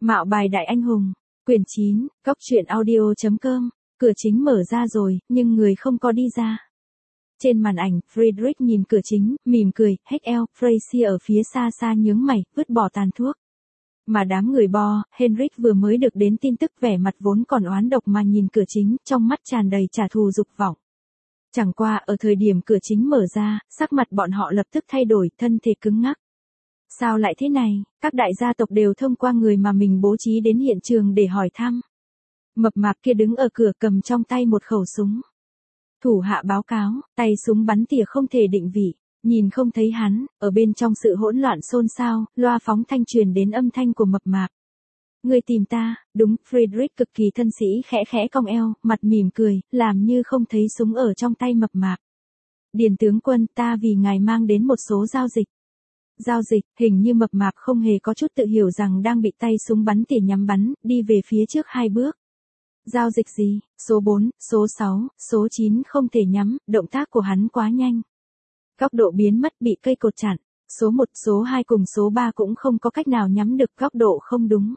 Mạo bài đại anh hùng, quyển 9, góc truyện audio.com, cửa chính mở ra rồi, nhưng người không có đi ra. Trên màn ảnh, Friedrich nhìn cửa chính, mỉm cười, hét eo, Frazier ở phía xa xa nhướng mày, vứt bỏ tàn thuốc. Mà đám người bo, Henrik vừa mới được đến tin tức vẻ mặt vốn còn oán độc mà nhìn cửa chính, trong mắt tràn đầy trả thù dục vọng. Chẳng qua ở thời điểm cửa chính mở ra, sắc mặt bọn họ lập tức thay đổi, thân thể cứng ngắc. Sao lại thế này, các đại gia tộc đều thông qua người mà mình bố trí đến hiện trường để hỏi thăm. Mập mạp kia đứng ở cửa cầm trong tay một khẩu súng. Thủ hạ báo cáo, tay súng bắn tỉa không thể định vị, nhìn không thấy hắn, ở bên trong sự hỗn loạn xôn xao, loa phóng thanh truyền đến âm thanh của mập mạp. Người tìm ta, đúng, Friedrich cực kỳ thân sĩ khẽ khẽ cong eo, mặt mỉm cười, làm như không thấy súng ở trong tay mập mạp. Điền tướng quân, ta vì ngài mang đến một số giao dịch. Giao dịch, hình như mập mạp không hề có chút tự hiểu rằng đang bị tay súng bắn tỉa nhắm bắn, đi về phía trước 2 bước. Giao dịch gì, số 4, số 6, số 9 không thể nhắm, động tác của hắn quá nhanh. Góc độ biến mất bị cây cột chặn, số 1, số 2 cùng số 3 cũng không có cách nào nhắm được, góc độ không đúng.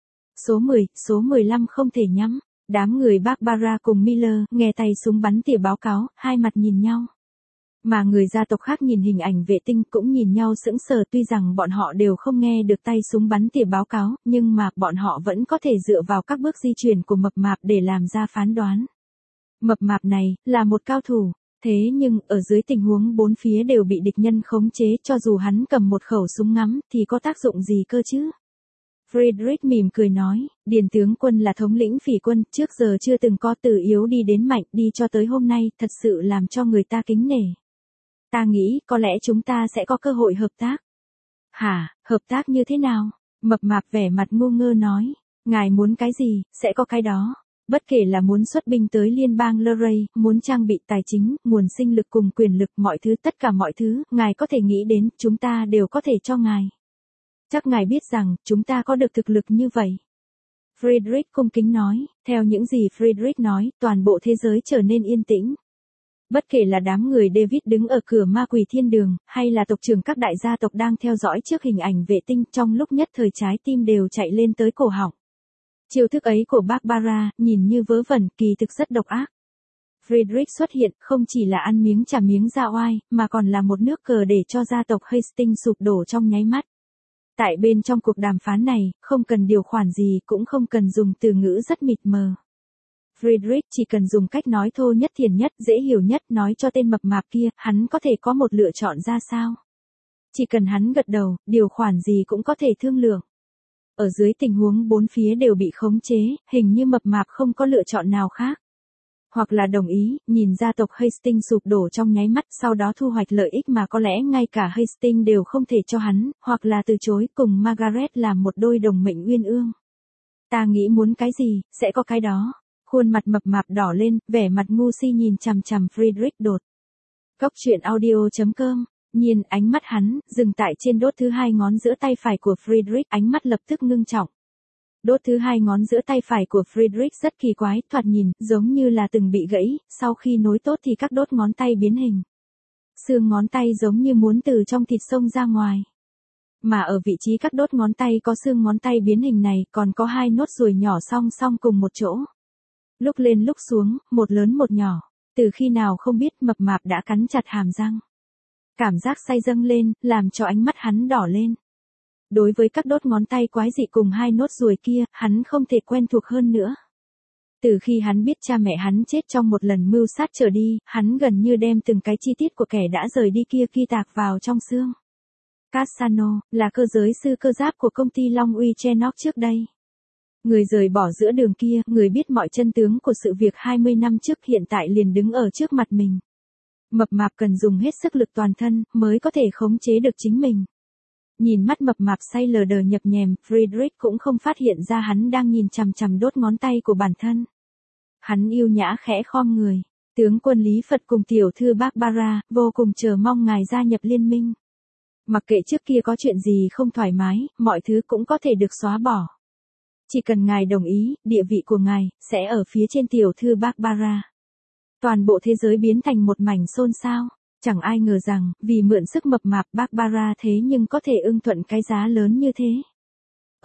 Số 10, số 15 không thể nhắm, đám người Barbara cùng Miller nghe tay súng bắn tỉa báo cáo, hai mặt nhìn nhau. Mà người gia tộc khác nhìn hình ảnh vệ tinh cũng nhìn nhau sững sờ, tuy rằng bọn họ đều không nghe được tay súng bắn tỉa báo cáo, nhưng mà bọn họ vẫn có thể dựa vào các bước di chuyển của mập mạp để làm ra phán đoán. Mập mạp này là một cao thủ, thế nhưng ở dưới tình huống bốn phía đều bị địch nhân khống chế, cho dù hắn cầm một khẩu súng ngắm thì có tác dụng gì cơ chứ? Friedrich mỉm cười nói, Điền tướng quân là thống lĩnh phỉ quân, trước giờ chưa từng có từ yếu đi đến mạnh, đi cho tới hôm nay, thật sự làm cho người ta kính nể. Ta nghĩ có lẽ chúng ta sẽ có cơ hội hợp tác. Hả, hợp tác như thế nào? Mập mạp vẻ mặt ngu ngơ nói, ngài muốn cái gì, sẽ có cái đó. Bất kể là muốn xuất binh tới liên bang Luray, muốn trang bị tài chính, nguồn sinh lực cùng quyền lực, mọi thứ, tất cả mọi thứ, ngài có thể nghĩ đến, chúng ta đều có thể cho ngài. Chắc ngài biết rằng, chúng ta có được thực lực như vậy. Friedrich cung kính nói, theo những gì Friedrich nói, toàn bộ thế giới trở nên yên tĩnh. Bất kể là đám người David đứng ở cửa ma quỷ thiên đường, hay là tộc trưởng các đại gia tộc đang theo dõi trước hình ảnh vệ tinh, trong lúc nhất thời trái tim đều chạy lên tới cổ họng. Chiêu thức ấy của Barbara, nhìn như vớ vẩn, kỳ thực rất độc ác. Friedrich xuất hiện, không chỉ là ăn miếng trả miếng ra oai, mà còn là một nước cờ để cho gia tộc Hastings sụp đổ trong nháy mắt. Tại bên trong cuộc đàm phán này, không cần điều khoản gì, cũng không cần dùng từ ngữ rất mịt mờ. Friedrich chỉ cần dùng cách nói thô nhất, thiền nhất, dễ hiểu nhất, nói cho tên mập mạp kia, hắn có thể có một lựa chọn ra sao. Chỉ cần hắn gật đầu, điều khoản gì cũng có thể thương lượng. Ở dưới tình huống bốn phía đều bị khống chế, hình như mập mạp không có lựa chọn nào khác. Hoặc là đồng ý, nhìn gia tộc Hastings sụp đổ trong nháy mắt, sau đó thu hoạch lợi ích mà có lẽ ngay cả Hastings đều không thể cho hắn, hoặc là từ chối, cùng Margaret làm một đôi đồng mệnh uyên ương. Ta nghĩ muốn cái gì, sẽ có cái đó. Khuôn mặt mập mạp đỏ lên, vẻ mặt ngu si nhìn chằm chằm Friedrich đột. Góc truyện audio.com, nhìn ánh mắt hắn, dừng tại trên đốt thứ 2 ngón giữa tay phải của Friedrich, ánh mắt lập tức ngưng trọng. Đốt thứ 2 ngón giữa tay phải của Friedrich rất kỳ quái, thoạt nhìn, giống như là từng bị gãy, sau khi nối tốt thì các đốt ngón tay biến hình. Xương ngón tay giống như muốn từ trong thịt xông ra ngoài. Mà ở vị trí các đốt ngón tay có xương ngón tay biến hình này, còn có 2 nốt ruồi nhỏ song song cùng một chỗ. Lúc lên lúc xuống, một lớn một nhỏ, từ khi nào không biết mập mạp đã cắn chặt hàm răng. Cảm giác say dâng lên, làm cho ánh mắt hắn đỏ lên. Đối với các đốt ngón tay quái dị cùng 2 nốt ruồi kia, hắn không thể quen thuộc hơn nữa. Từ khi hắn biết cha mẹ hắn chết trong một lần mưu sát trở đi, hắn gần như đem từng cái chi tiết của kẻ đã rời đi kia ghi tạc vào trong xương. Cassano, là cơ giới sư cơ giáp của công ty Long Uy Chenok trước đây. Người rời bỏ giữa đường kia, người biết mọi chân tướng của sự việc 20 năm trước hiện tại liền đứng ở trước mặt mình. Mập mạp cần dùng hết sức lực toàn thân, mới có thể khống chế được chính mình. Nhìn mắt mập mạp say lờ đờ nhập nhèm, Friedrich cũng không phát hiện ra hắn đang nhìn chằm chằm đốt ngón tay của bản thân. Hắn yêu nhã khẽ khom người, tướng quân Lý Phật cùng tiểu thư Barbara, vô cùng chờ mong ngài gia nhập liên minh. Mặc kệ trước kia có chuyện gì không thoải mái, mọi thứ cũng có thể được xóa bỏ. Chỉ cần ngài đồng ý, địa vị của ngài sẽ ở phía trên tiểu thư Barbara. Toàn bộ thế giới biến thành một mảnh xôn xao. Chẳng ai ngờ rằng, vì mượn sức mập mạp Barbara thế nhưng có thể ưng thuận cái giá lớn như thế.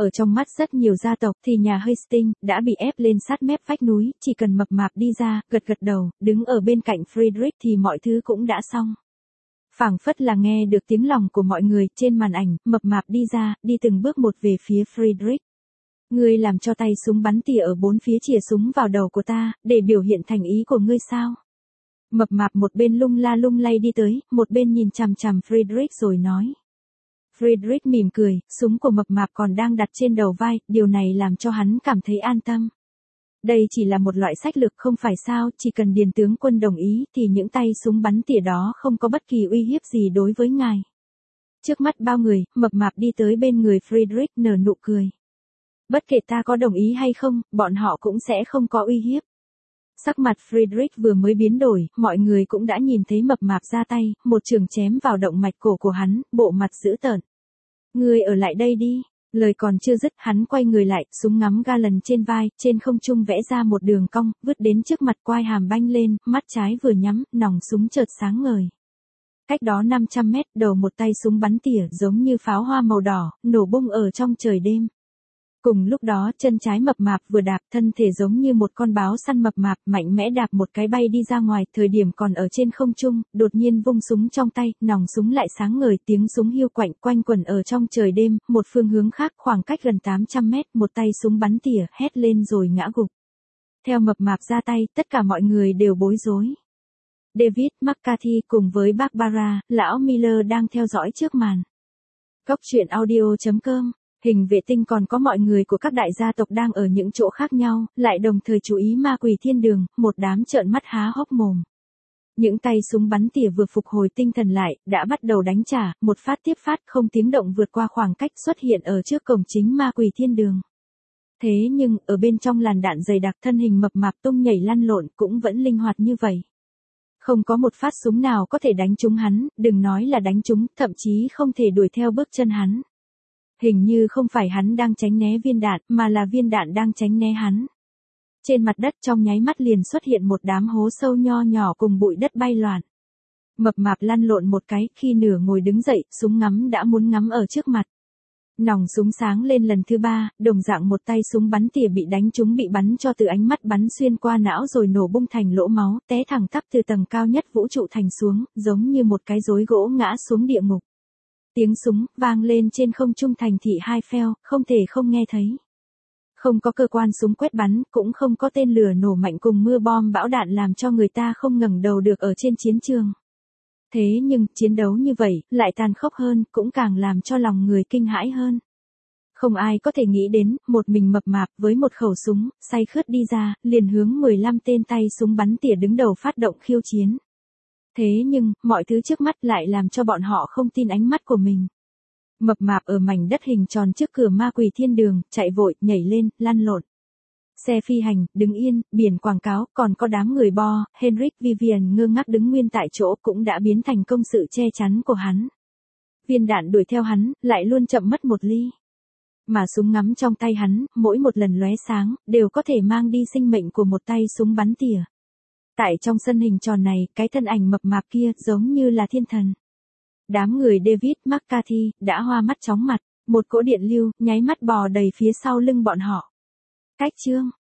Ở trong mắt rất nhiều gia tộc thì nhà Hastings đã bị ép lên sát mép vách núi, chỉ cần mập mạp đi ra, gật gật đầu, đứng ở bên cạnh Friedrich thì mọi thứ cũng đã xong. Phảng phất là nghe được tiếng lòng của mọi người, trên màn ảnh, mập mạp đi ra, đi từng bước một về phía Friedrich. Ngươi làm cho tay súng bắn tỉa ở bốn phía chìa súng vào đầu của ta, để biểu hiện thành ý của ngươi sao? Mập mạp một bên lung la lung lay đi tới, một bên nhìn chằm chằm Friedrich rồi nói. Friedrich mỉm cười, súng của mập mạp còn đang đặt trên đầu vai, điều này làm cho hắn cảm thấy an tâm. Đây chỉ là một loại sách lược không phải sao, chỉ cần điền tướng quân đồng ý thì những tay súng bắn tỉa đó không có bất kỳ uy hiếp gì đối với ngài. Trước mắt bao người, mập mạp đi tới bên người Friedrich nở nụ cười. Bất kể ta có đồng ý hay không, bọn họ cũng sẽ không có uy hiếp. Sắc mặt Friedrich vừa mới biến đổi, mọi người cũng đã nhìn thấy mập mạp ra tay, một trường chém vào động mạch cổ của hắn, bộ mặt dữ tợn. Ngươi ở lại đây đi. Lời còn chưa dứt, hắn quay người lại, súng ngắm ga lần trên vai, trên không trung vẽ ra một đường cong, vứt đến trước mặt, quai hàm banh lên, mắt trái vừa nhắm, nòng súng chợt sáng ngời. Cách đó 500 mét, đầu một tay súng bắn tỉa giống như pháo hoa màu đỏ, nổ bung ở trong trời đêm. Cùng lúc đó, chân trái mập mạp vừa đạp, thân thể giống như một con báo săn mập mạp, mạnh mẽ đạp một cái bay đi ra ngoài, thời điểm còn ở trên không trung, đột nhiên vung súng trong tay, nòng súng lại sáng ngời, tiếng súng hiu quạnh quanh quẩn ở trong trời đêm, một phương hướng khác khoảng cách gần 800 mét, một tay súng bắn tỉa, hét lên rồi ngã gục. Theo mập mạp ra tay, tất cả mọi người đều bối rối. David McCarthy cùng với Barbara, lão Miller đang theo dõi trước màn. Góc truyện audio.com. Hình vệ tinh còn có mọi người của các đại gia tộc đang ở những chỗ khác nhau, lại đồng thời chú ý ma quỷ thiên đường, một đám trợn mắt há hốc mồm. Những tay súng bắn tỉa vừa phục hồi tinh thần lại, đã bắt đầu đánh trả, một phát tiếp phát không tiếng động vượt qua khoảng cách xuất hiện ở trước cổng chính ma quỷ thiên đường. Thế nhưng, ở bên trong làn đạn dày đặc thân hình mập mạp tung nhảy lăn lộn cũng vẫn linh hoạt như vậy. Không có một phát súng nào có thể đánh trúng hắn, đừng nói là đánh trúng, thậm chí không thể đuổi theo bước chân hắn. Hình như không phải hắn đang tránh né viên đạn, mà là viên đạn đang tránh né hắn. Trên mặt đất trong nháy mắt liền xuất hiện một đám hố sâu nho nhỏ cùng bụi đất bay loạn. Mập mạp lăn lộn một cái, khi nửa ngồi đứng dậy, súng ngắm đã muốn ngắm ở trước mặt. Nòng súng sáng lên lần thứ ba, đồng dạng một tay súng bắn tỉa bị đánh trúng bị bắn cho từ ánh mắt bắn xuyên qua não rồi nổ bung thành lỗ máu, té thẳng tắp từ tầng cao nhất vũ trụ thành xuống, giống như một cái rối gỗ ngã xuống địa ngục. Tiếng súng vang lên trên không trung thành thị Hai-pheo, không thể không nghe thấy. Không có cơ quan súng quét bắn, cũng không có tên lửa nổ mạnh cùng mưa bom bão đạn làm cho người ta không ngẩng đầu được ở trên chiến trường. Thế nhưng, chiến đấu như vậy, lại tàn khốc hơn, cũng càng làm cho lòng người kinh hãi hơn. Không ai có thể nghĩ đến, một mình mập mạp với một khẩu súng, say khướt đi ra, liền hướng 15 tên tay súng bắn tỉa đứng đầu phát động khiêu chiến. Thế nhưng, mọi thứ trước mắt lại làm cho bọn họ không tin ánh mắt của mình. Mập mạp ở mảnh đất hình tròn trước cửa ma quỷ thiên đường, chạy vội, nhảy lên, lăn lộn. Xe phi hành, đứng yên, biển quảng cáo, còn có đám người bo, Henrik Vivian ngơ ngác đứng nguyên tại chỗ cũng đã biến thành công sự che chắn của hắn. Viên đạn đuổi theo hắn, lại luôn chậm mất một ly. Mà súng ngắm trong tay hắn, mỗi một lần lóe sáng, đều có thể mang đi sinh mệnh của một tay súng bắn tỉa. Tại trong sân hình tròn này, cái thân ảnh mập mạp kia giống như là thiên thần. Đám người David McCarthy đã hoa mắt chóng mặt, một cỗ điện lưu nháy mắt bò đầy phía sau lưng bọn họ. Cách chương